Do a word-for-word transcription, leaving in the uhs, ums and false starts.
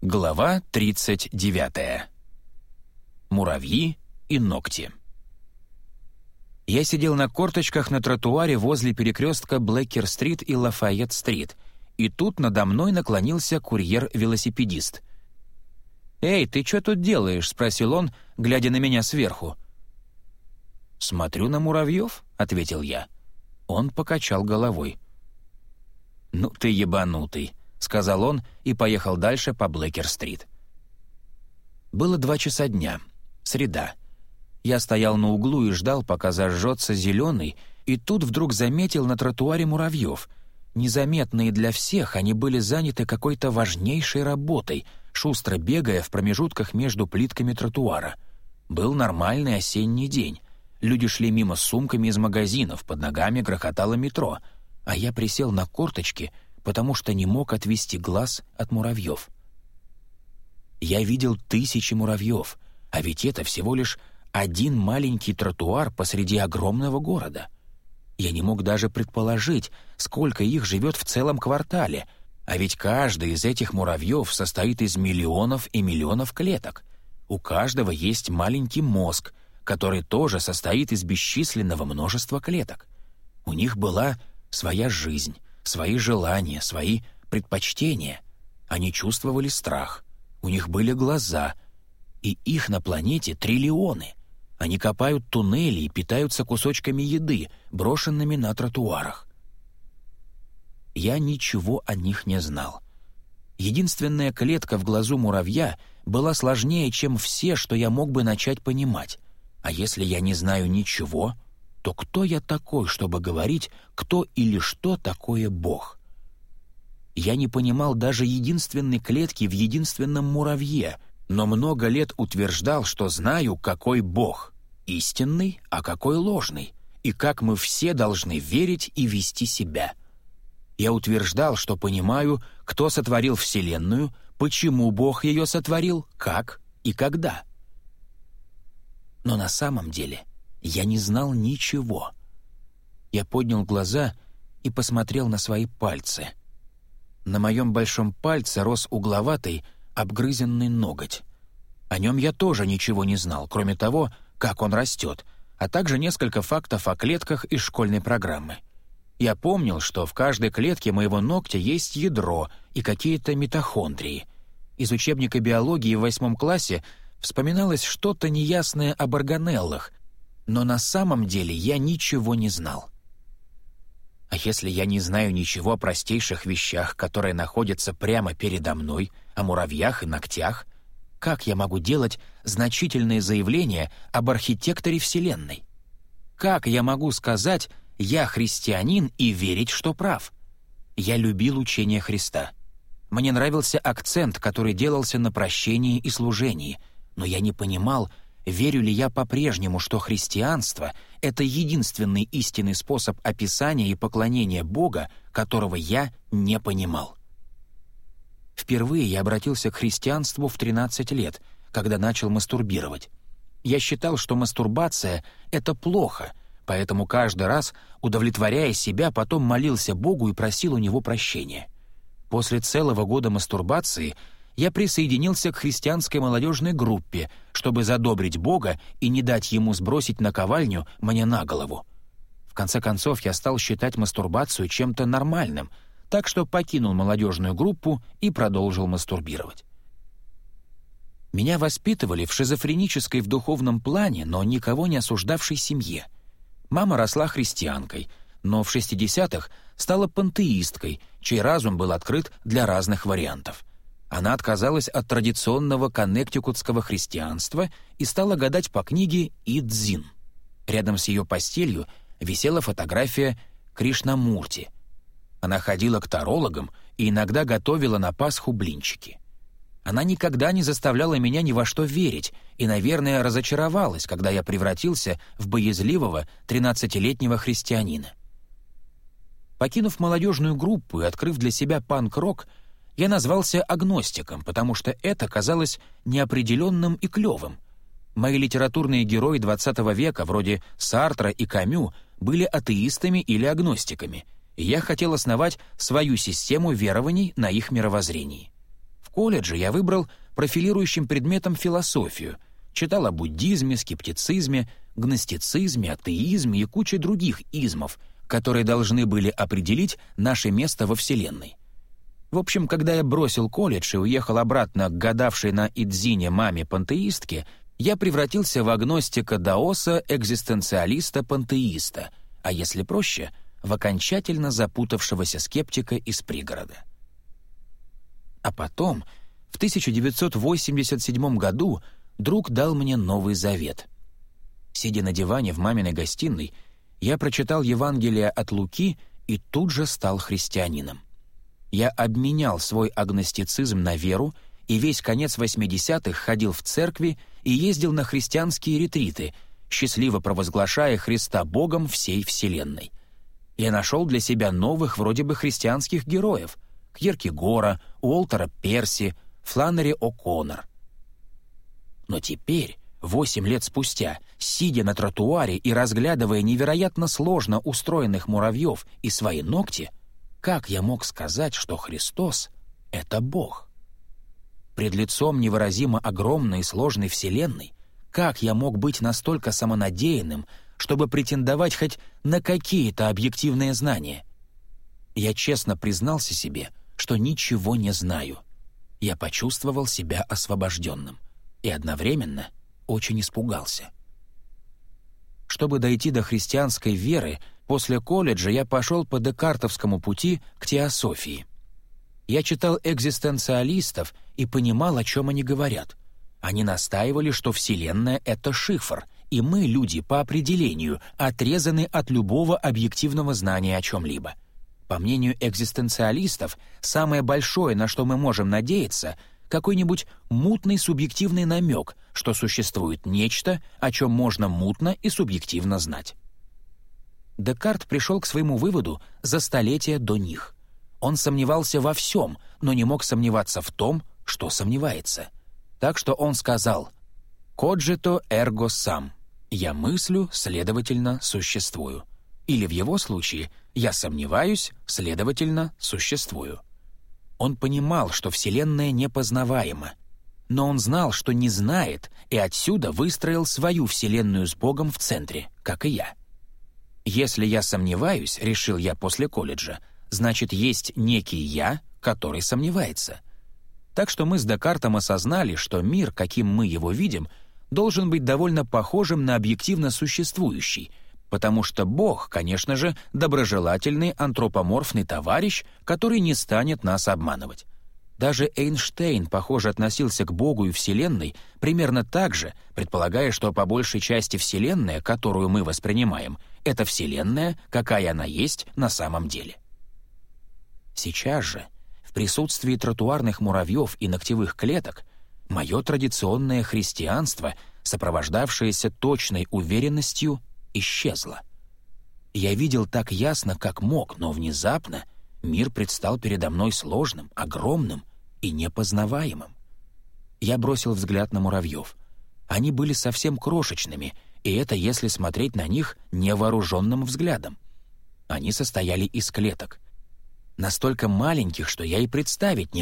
Глава тридцать девятая. Муравьи и ногти. Я сидел на корточках на тротуаре возле перекрестка Блэкер-стрит и Лафайетт-стрит, и тут надо мной наклонился курьер-велосипедист. «Эй, ты что тут делаешь?» — спросил он, глядя на меня сверху. «Смотрю на муравьев», — ответил я. Он покачал головой. «Ну ты ебанутый», — сказал он и поехал дальше по Блэкер-стрит. Было два часа дня, среда. Я стоял на углу и ждал, пока зажжется зеленый, и тут вдруг заметил на тротуаре муравьев. Незаметные для всех, они были заняты какой-то важнейшей работой, шустро бегая в промежутках между плитками тротуара. Был нормальный осенний день. Люди шли мимо с сумками из магазинов, под ногами грохотало метро, а я присел на корточки, потому что не мог отвести глаз от муравьев. Я видел тысячи муравьев, а ведь это всего лишь один маленький тротуар посреди огромного города. Я не мог даже предположить, сколько их живет в целом квартале, а ведь каждый из этих муравьев состоит из миллионов и миллионов клеток. У каждого есть маленький мозг, который тоже состоит из бесчисленного множества клеток. У них была своя жизнь, свои желания, свои предпочтения. Они чувствовали страх, у них были глаза, и их на планете триллионы. Они копают туннели и питаются кусочками еды, брошенными на тротуарах. Я ничего о них не знал. Единственная клетка в глазу муравья была сложнее, чем все, что я мог бы начать понимать. А если я не знаю ничего, то кто я такой, чтобы говорить, кто или что такое Бог? Я не понимал даже единственной клетки в единственном муравье, но много лет утверждал, что знаю, какой Бог — истинный, а какой ложный, и как мы все должны верить и вести себя. Я утверждал, что понимаю, кто сотворил Вселенную, почему Бог ее сотворил, как и когда. Но на самом деле я не знал ничего. Я поднял глаза и посмотрел на свои пальцы. На моем большом пальце рос угловатый, обгрызенный ноготь. О нем я тоже ничего не знал, кроме того, как он растет, а также несколько фактов о клетках из школьной программы. Я помнил, что в каждой клетке моего ногтя есть ядро и какие-то митохондрии. Из учебника биологии в восьмом классе вспоминалось что-то неясное об органеллах, но на самом деле я ничего не знал. А если я не знаю ничего о простейших вещах, которые находятся прямо передо мной, о муравьях и ногтях, как я могу делать значительные заявления об архитекторе Вселенной? Как я могу сказать «я христианин» и верить, что прав? Я любил учение Христа. Мне нравился акцент, который делался на прощении и служении, но я не понимал, верю ли я по-прежнему, что христианство — это единственный истинный способ описания и поклонения Бога, которого я не понимал. Впервые я обратился к христианству в тринадцать лет, когда начал мастурбировать. Я считал, что мастурбация — это плохо, поэтому каждый раз, удовлетворяя себя, потом молился Богу и просил у Него прощения. После целого года мастурбации я присоединился к христианской молодежной группе, чтобы задобрить Бога и не дать Ему сбросить наковальню мне на голову. В конце концов, я стал считать мастурбацию чем-то нормальным, так что покинул молодежную группу и продолжил мастурбировать. Меня воспитывали в шизофренической в духовном плане, но никого не осуждавшей семье. Мама росла христианкой, но в шестидесятых стала пантеисткой, чей разум был открыт для разных вариантов. Она отказалась от традиционного коннектикутского христианства и стала гадать по книге Идзин. Рядом с ее постелью висела фотография Кришнамурти. Она ходила к тарологам и иногда готовила на Пасху блинчики. Она никогда не заставляла меня ни во что верить и, наверное, разочаровалась, когда я превратился в боязливого тринадцатилетнего христианина. Покинув молодежную группу и открыв для себя панк-рок, я назвался агностиком, потому что это казалось неопределенным и клевым. Мои литературные герои двадцатого века, вроде Сартра и Камю, были атеистами или агностиками, и я хотел основать свою систему верований на их мировоззрении. В колледже я выбрал профилирующим предметом философию, читал о буддизме, скептицизме, гностицизме, атеизме и куче других измов, которые должны были определить наше место во Вселенной. В общем, когда я бросил колледж и уехал обратно к гадавшей на Идзине маме-пантеистке, я превратился в агностика-даоса-экзистенциалиста-пантеиста, а если проще, в окончательно запутавшегося скептика из пригорода. А потом, в тысяча девятьсот восемьдесят седьмом году, друг дал мне Новый Завет. Сидя на диване в маминой гостиной, я прочитал Евангелие от Луки и тут же стал христианином. Я обменял свой агностицизм на веру и весь конец восьмидесятых ходил в церкви и ездил на христианские ретриты, счастливо провозглашая Христа Богом всей Вселенной. Я нашел для себя новых вроде бы христианских героев — Кьеркегора, Уолтера Перси, Фланнери О'Коннор. Но теперь, восемь лет спустя, сидя на тротуаре и разглядывая невероятно сложно устроенных муравьев и свои ногти, как я мог сказать, что Христос — это Бог? Пред лицом невыразимо огромной и сложной Вселенной, как я мог быть настолько самонадеянным, чтобы претендовать хоть на какие-то объективные знания? Я честно признался себе, что ничего не знаю. Я почувствовал себя освобожденным и одновременно очень испугался. Чтобы дойти до христианской веры, после колледжа я пошел по декартовскому пути к теософии. Я читал экзистенциалистов и понимал, о чем они говорят. Они настаивали, что Вселенная — это шифр, и мы, люди, по определению, отрезаны от любого объективного знания о чем-либо. По мнению экзистенциалистов, самое большое, на что мы можем надеяться — какой-нибудь мутный субъективный намек, что существует нечто, о чем можно мутно и субъективно знать. Декарт пришел к своему выводу за столетия до них. Он сомневался во всем, но не мог сомневаться в том, что сомневается. Так что он сказал «Cogito ergo sum» — «Я мыслю, следовательно, существую». Или в его случае «Я сомневаюсь, следовательно, существую». Он понимал, что Вселенная непознаваема, но он знал, что не знает, и отсюда выстроил свою Вселенную с Богом в центре, как и я. «Если я сомневаюсь, — решил я после колледжа, — значит, есть некий я, который сомневается». Так что мы с Декартом осознали, что мир, каким мы его видим, должен быть довольно похожим на объективно существующий, потому что Бог, конечно же, доброжелательный антропоморфный товарищ, который не станет нас обманывать. Даже Эйнштейн, похоже, относился к Богу и Вселенной примерно так же, предполагая, что по большей части Вселенная, которую мы воспринимаем, это Вселенная, какая она есть на самом деле. Сейчас же, в присутствии тротуарных муравьев и ногтевых клеток, мое традиционное христианство, сопровождавшееся точной уверенностью, исчезло. Я видел так ясно, как мог, но внезапно мир предстал передо мной сложным, огромным и непознаваемым. Я бросил взгляд на муравьев. Они были совсем крошечными, и это если смотреть на них невооруженным взглядом. Они состояли из клеток. Настолько маленьких, что я и представить не